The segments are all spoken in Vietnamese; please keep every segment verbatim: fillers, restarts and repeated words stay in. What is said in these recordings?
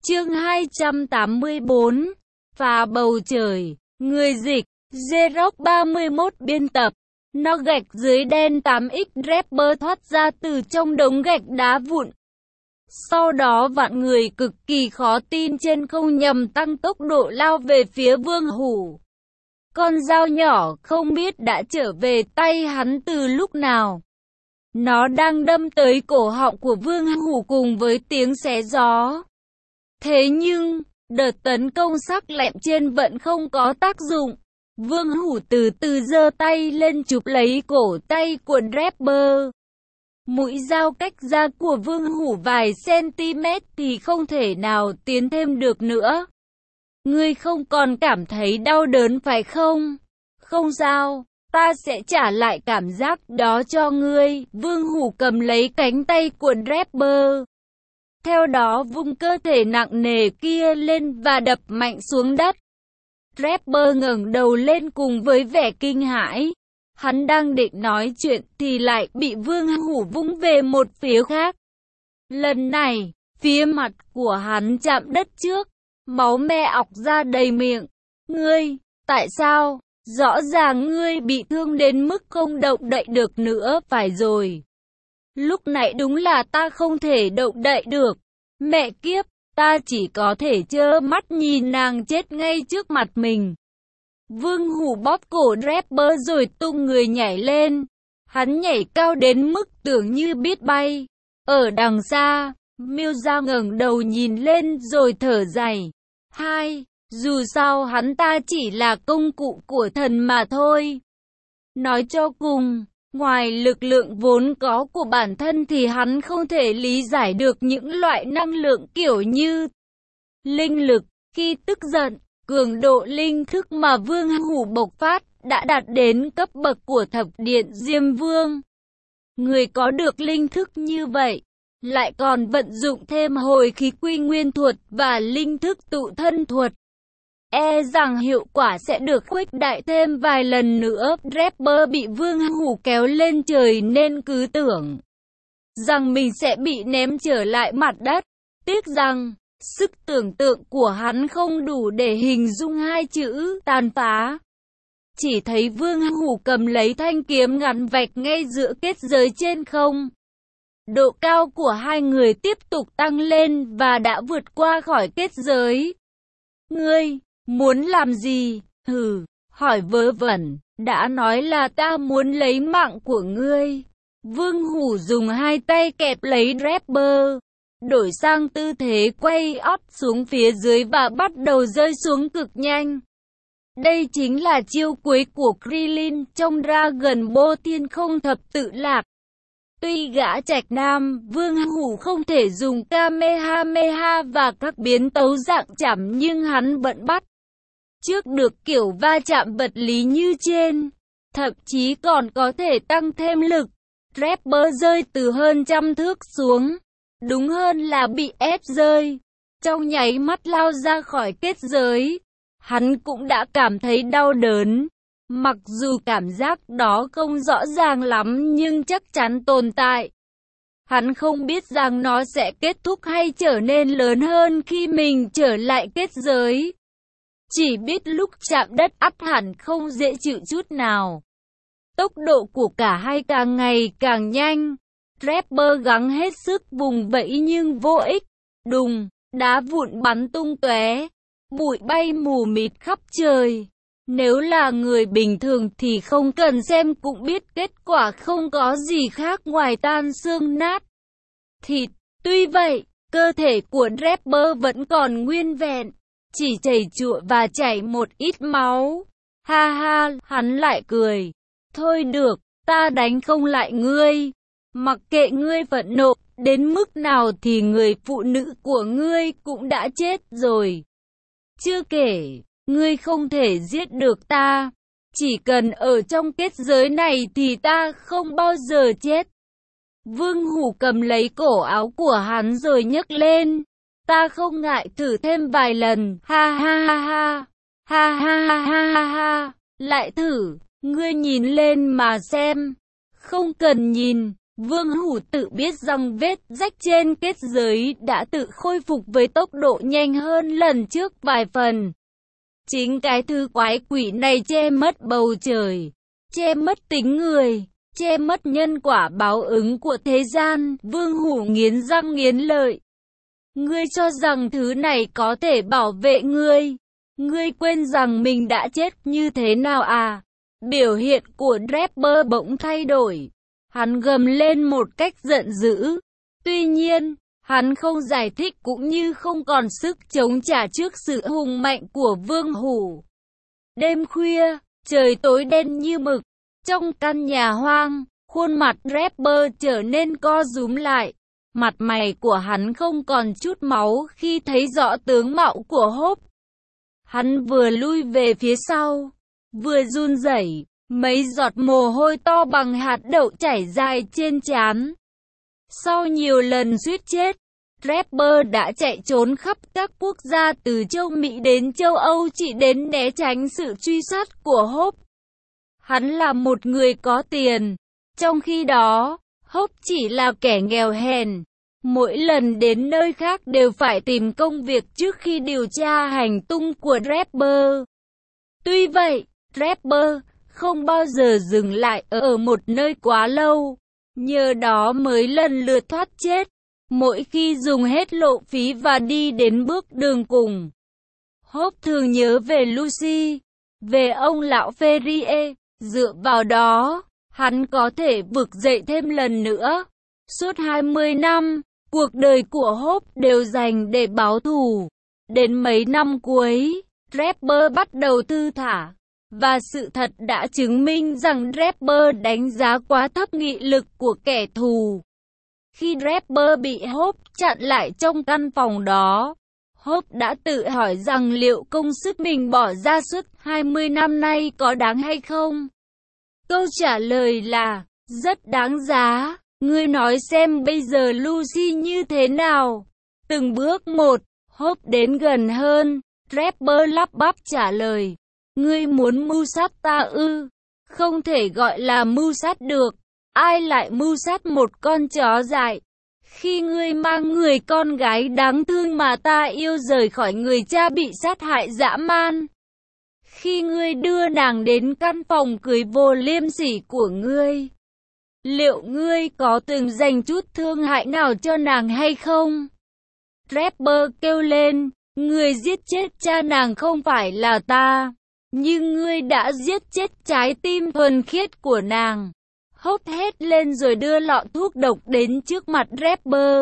Chương hai trăm tám mươi bốn, Phá bầu trời. Người dịch, Xerox ba mươi mốt biên tập. Nó gạch dưới đen tám x Rapper thoát ra từ trong đống gạch đá vụn. Sau đó vạn người cực kỳ khó tin trên không nhằm tăng tốc độ lao về phía Vương Hủ. Con dao nhỏ không biết đã trở về tay hắn từ lúc nào. Nó đang đâm tới cổ họng của Vương Hủ cùng với tiếng xé gió. Thế nhưng, đợt tấn công sắc lẹm trên vẫn không có tác dụng. Vương Hủ từ từ giơ tay lên chụp lấy cổ tay của Rapper. Mũi dao cách ra của Vương Hủ vài cm thì không thể nào tiến thêm được nữa. Ngươi không còn cảm thấy đau đớn phải không? Không sao, ta sẽ trả lại cảm giác đó cho ngươi. Vương Hủ cầm lấy cánh tay của Rapper. Theo đó vung cơ thể nặng nề kia lên và đập mạnh xuống đất. Rapper ngẩng đầu lên cùng với vẻ kinh hãi. Hắn đang định nói chuyện thì lại bị Vương Hủ vung về một phía khác. Lần này, phía mặt của hắn chạm đất trước, máu me ọc ra đầy miệng. Ngươi, tại sao? Rõ ràng ngươi bị thương đến mức không động đậy được nữa phải rồi. Lúc nãy đúng là ta không thể động đậy được. Mẹ kiếp, ta chỉ có thể trơ mắt nhìn nàng chết ngay trước mặt mình. Vương Hủ bóp cổ Rapper rồi tung người nhảy lên. Hắn nhảy cao đến mức tưởng như biết bay. Ở đằng xa, Miêu Gia ngẩng đầu nhìn lên rồi thở dài. Hai, dù sao hắn ta chỉ là công cụ của thần mà thôi. Nói cho cùng, ngoài lực lượng vốn có của bản thân thì hắn không thể lý giải được những loại năng lượng kiểu như linh lực. Khi tức giận, cường độ linh thức mà Vương Hủ bộc phát đã đạt đến cấp bậc của thập điện Diêm Vương. Người có được linh thức như vậy, lại còn vận dụng thêm hồi khí quy nguyên thuật và linh thức tụ thân thuật. E rằng hiệu quả sẽ được khuếch đại thêm vài lần nữa. Rapper bị Vương Hủ kéo lên trời nên cứ tưởng rằng mình sẽ bị ném trở lại mặt đất. Tiếc rằng, sức tưởng tượng của hắn không đủ để hình dung hai chữ tàn phá. Chỉ thấy Vương Hủ cầm lấy thanh kiếm ngắn vạch ngay giữa kết giới trên không. Độ cao của hai người tiếp tục tăng lên và đã vượt qua khỏi kết giới. Ngươi, muốn làm gì? Hừ, hỏi vớ vẩn, đã nói là ta muốn lấy mạng của ngươi. Vương Hủ dùng hai tay kẹp lấy Rapper, đổi sang tư thế quay ót xuống phía dưới và bắt đầu rơi xuống cực nhanh. Đây chính là chiêu cuối của Krillin trong Dragon Ball Thiên Không Thập Tự Lạc. Tuy gã trạch nam, Vương Hủ không thể dùng Kamehameha và các biến tấu dạng chảm nhưng hắn vẫn bắt trước được kiểu va chạm vật lý như trên. Thậm chí còn có thể tăng thêm lực. Rapper rơi từ hơn trăm thước xuống. Đúng hơn là bị ép rơi. Trong nháy mắt lao ra khỏi kết giới, hắn cũng đã cảm thấy đau đớn. Mặc dù cảm giác đó không rõ ràng lắm nhưng chắc chắn tồn tại. Hắn không biết rằng nó sẽ kết thúc hay trở nên lớn hơn khi mình trở lại kết giới. Chỉ biết lúc chạm đất ắt hẳn không dễ chịu chút nào. Tốc độ của cả hai càng ngày càng nhanh. Rapper gắng hết sức vùng vẫy nhưng vô ích. Đùng, đá vụn bắn tung tóe, bụi bay mù mịt khắp trời. Nếu là người bình thường thì không cần xem cũng biết kết quả không có gì khác ngoài tan xương nát thịt. Tuy vậy, cơ thể của Rapper vẫn còn nguyên vẹn, chỉ chảy chụa và chảy một ít máu. Ha ha, hắn lại cười. Thôi được, ta đánh không lại ngươi. Mặc kệ ngươi phẫn nộ đến mức nào thì người phụ nữ của ngươi cũng đã chết rồi. Chưa kể, ngươi không thể giết được ta. Chỉ cần ở trong kết giới này thì ta không bao giờ chết. Vương Hủ cầm lấy cổ áo của hắn rồi nhấc lên. Ta không ngại thử thêm vài lần. Ha ha ha ha. Ha ha ha ha ha ha. Lại thử, ngươi nhìn lên mà xem. Không cần nhìn, Vương Hủ tự biết rằng vết rách trên kết giới đã tự khôi phục với tốc độ nhanh hơn lần trước vài phần. Chính cái thứ quái quỷ này che mất bầu trời, che mất tính người, che mất nhân quả báo ứng của thế gian. Vương Hủ nghiến răng nghiến lợi. Ngươi cho rằng thứ này có thể bảo vệ ngươi? Ngươi quên rằng mình đã chết như thế nào à? Biểu hiện của Draper bỗng thay đổi. Hắn gầm lên một cách giận dữ. Tuy nhiên, hắn không giải thích cũng như không còn sức chống trả trước sự hùng mạnh của Vương Hủ. Đêm khuya, trời tối đen như mực. Trong căn nhà hoang, khuôn mặt Draper trở nên co rúm lại. Mặt mày của hắn không còn chút máu khi thấy rõ tướng mạo của Hope. Hắn vừa lui về phía sau, vừa run rẩy, mấy giọt mồ hôi to bằng hạt đậu chảy dài trên trán. Sau nhiều lần suýt chết, Draper đã chạy trốn khắp các quốc gia từ châu Mỹ đến châu Âu chỉ đến né tránh sự truy sát của Hope. Hắn là một người có tiền, trong khi đó, Hope chỉ là kẻ nghèo hèn. Mỗi lần đến nơi khác đều phải tìm công việc trước khi điều tra hành tung của Draper. Tuy vậy, Draper không bao giờ dừng lại ở một nơi quá lâu, nhờ đó mới lần lượt thoát chết, mỗi khi dùng hết lộ phí và đi đến bước đường cùng. Hope thường nhớ về Lucy, về ông lão Ferrier, dựa vào đó, hắn có thể vực dậy thêm lần nữa. Suốt hai mươi năm, cuộc đời của Hope đều dành để báo thù. Đến mấy năm cuối, Draper bắt đầu thư thả. Và sự thật đã chứng minh rằng Draper đánh giá quá thấp nghị lực của kẻ thù. Khi Draper bị Hope chặn lại trong căn phòng đó, Hope đã tự hỏi rằng liệu công sức mình bỏ ra suốt hai mươi năm nay có đáng hay không? Câu trả lời là, rất đáng giá. Ngươi nói xem bây giờ Lucy như thế nào? Từng bước một, Hope đến gần hơn, Draper lắp bắp trả lời. Ngươi muốn mưu sát ta ư? Không thể gọi là mưu sát được. Ai lại mưu sát một con chó dại? Khi ngươi mang người con gái đáng thương mà ta yêu rời khỏi người cha bị sát hại dã man. Khi ngươi đưa nàng đến căn phòng cưới vô liêm sỉ của ngươi. Liệu ngươi có từng dành chút thương hại nào cho nàng hay không? Draper kêu lên, người giết chết cha nàng không phải là ta. Nhưng ngươi đã giết chết trái tim thuần khiết của nàng. Hope hét lên rồi đưa lọ thuốc độc đến trước mặt Draper.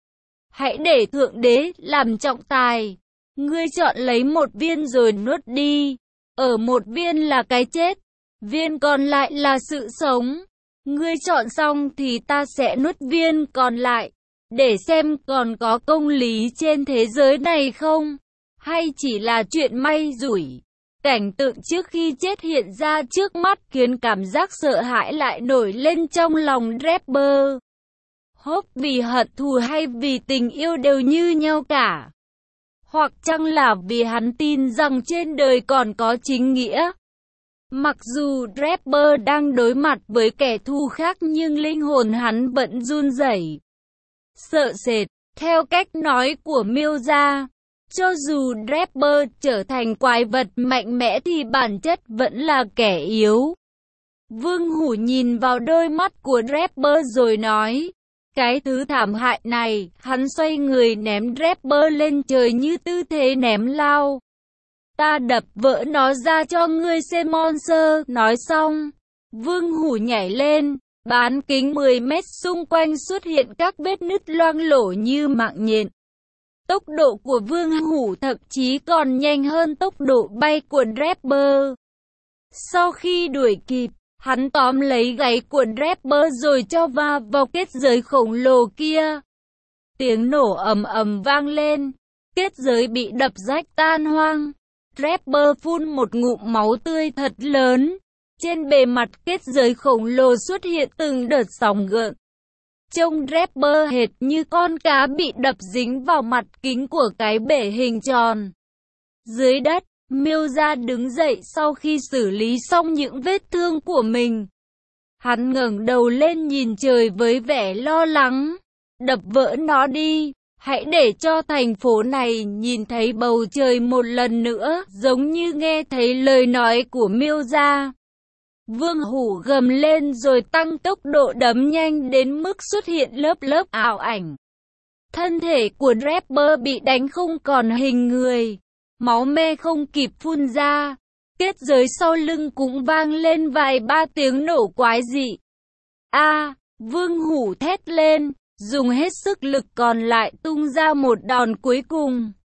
Hãy để Thượng Đế làm trọng tài. Ngươi chọn lấy một viên rồi nuốt đi. Ở một viên là cái chết, viên còn lại là sự sống. Ngươi chọn xong thì ta sẽ nuốt viên còn lại, để xem còn có công lý trên thế giới này không, hay chỉ là chuyện may rủi. Cảnh tượng trước khi chết hiện ra trước mắt khiến cảm giác sợ hãi lại nổi lên trong lòng Draper. Hope vì hận thù hay vì tình yêu đều như nhau cả. Hoặc chăng là vì hắn tin rằng trên đời còn có chính nghĩa. Mặc dù Draper đang đối mặt với kẻ thù khác nhưng linh hồn hắn vẫn run rẩy, sợ sệt. Theo cách nói của Milza, cho dù Draper trở thành quái vật mạnh mẽ thì bản chất vẫn là kẻ yếu. Vương Hủ nhìn vào đôi mắt của Draper rồi nói, cái thứ thảm hại này. Hắn xoay người ném Draper lên trời như tư thế ném lao. Ta đập vỡ nó ra cho ngươi xem monster. Nói xong, Vương Hủ nhảy lên, bán kính mười mét xung quanh xuất hiện các vết nứt loang lổ như mạng nhện. Tốc độ của Vương Hủ thậm chí còn nhanh hơn tốc độ bay của Draper. Sau khi đuổi kịp, hắn tóm lấy gáy của Draper rồi cho va vào kết giới khổng lồ kia. Tiếng nổ ầm ầm vang lên, kết giới bị đập rách tan hoang. Draper phun một ngụm máu tươi thật lớn. Trên bề mặt kết giới khổng lồ xuất hiện từng đợt sóng gợn. Trông Draper hệt như con cá bị đập dính vào mặt kính của cái bể hình tròn. Dưới đất, Milza đứng dậy sau khi xử lý xong những vết thương của mình. Hắn ngẩng đầu lên nhìn trời với vẻ lo lắng. Đập vỡ nó đi, hãy để cho thành phố này nhìn thấy bầu trời một lần nữa, giống như nghe thấy lời nói của Miêu Gia. Vương Hủ gầm lên rồi tăng tốc độ đấm nhanh đến mức xuất hiện lớp lớp ảo ảnh. Thân thể của Draper bị đánh không còn hình người, máu me không kịp phun ra. Kết giới sau lưng cũng vang lên vài ba tiếng nổ quái dị. A, Vương Hủ thét lên, dùng hết sức lực còn lại tung ra một đòn cuối cùng.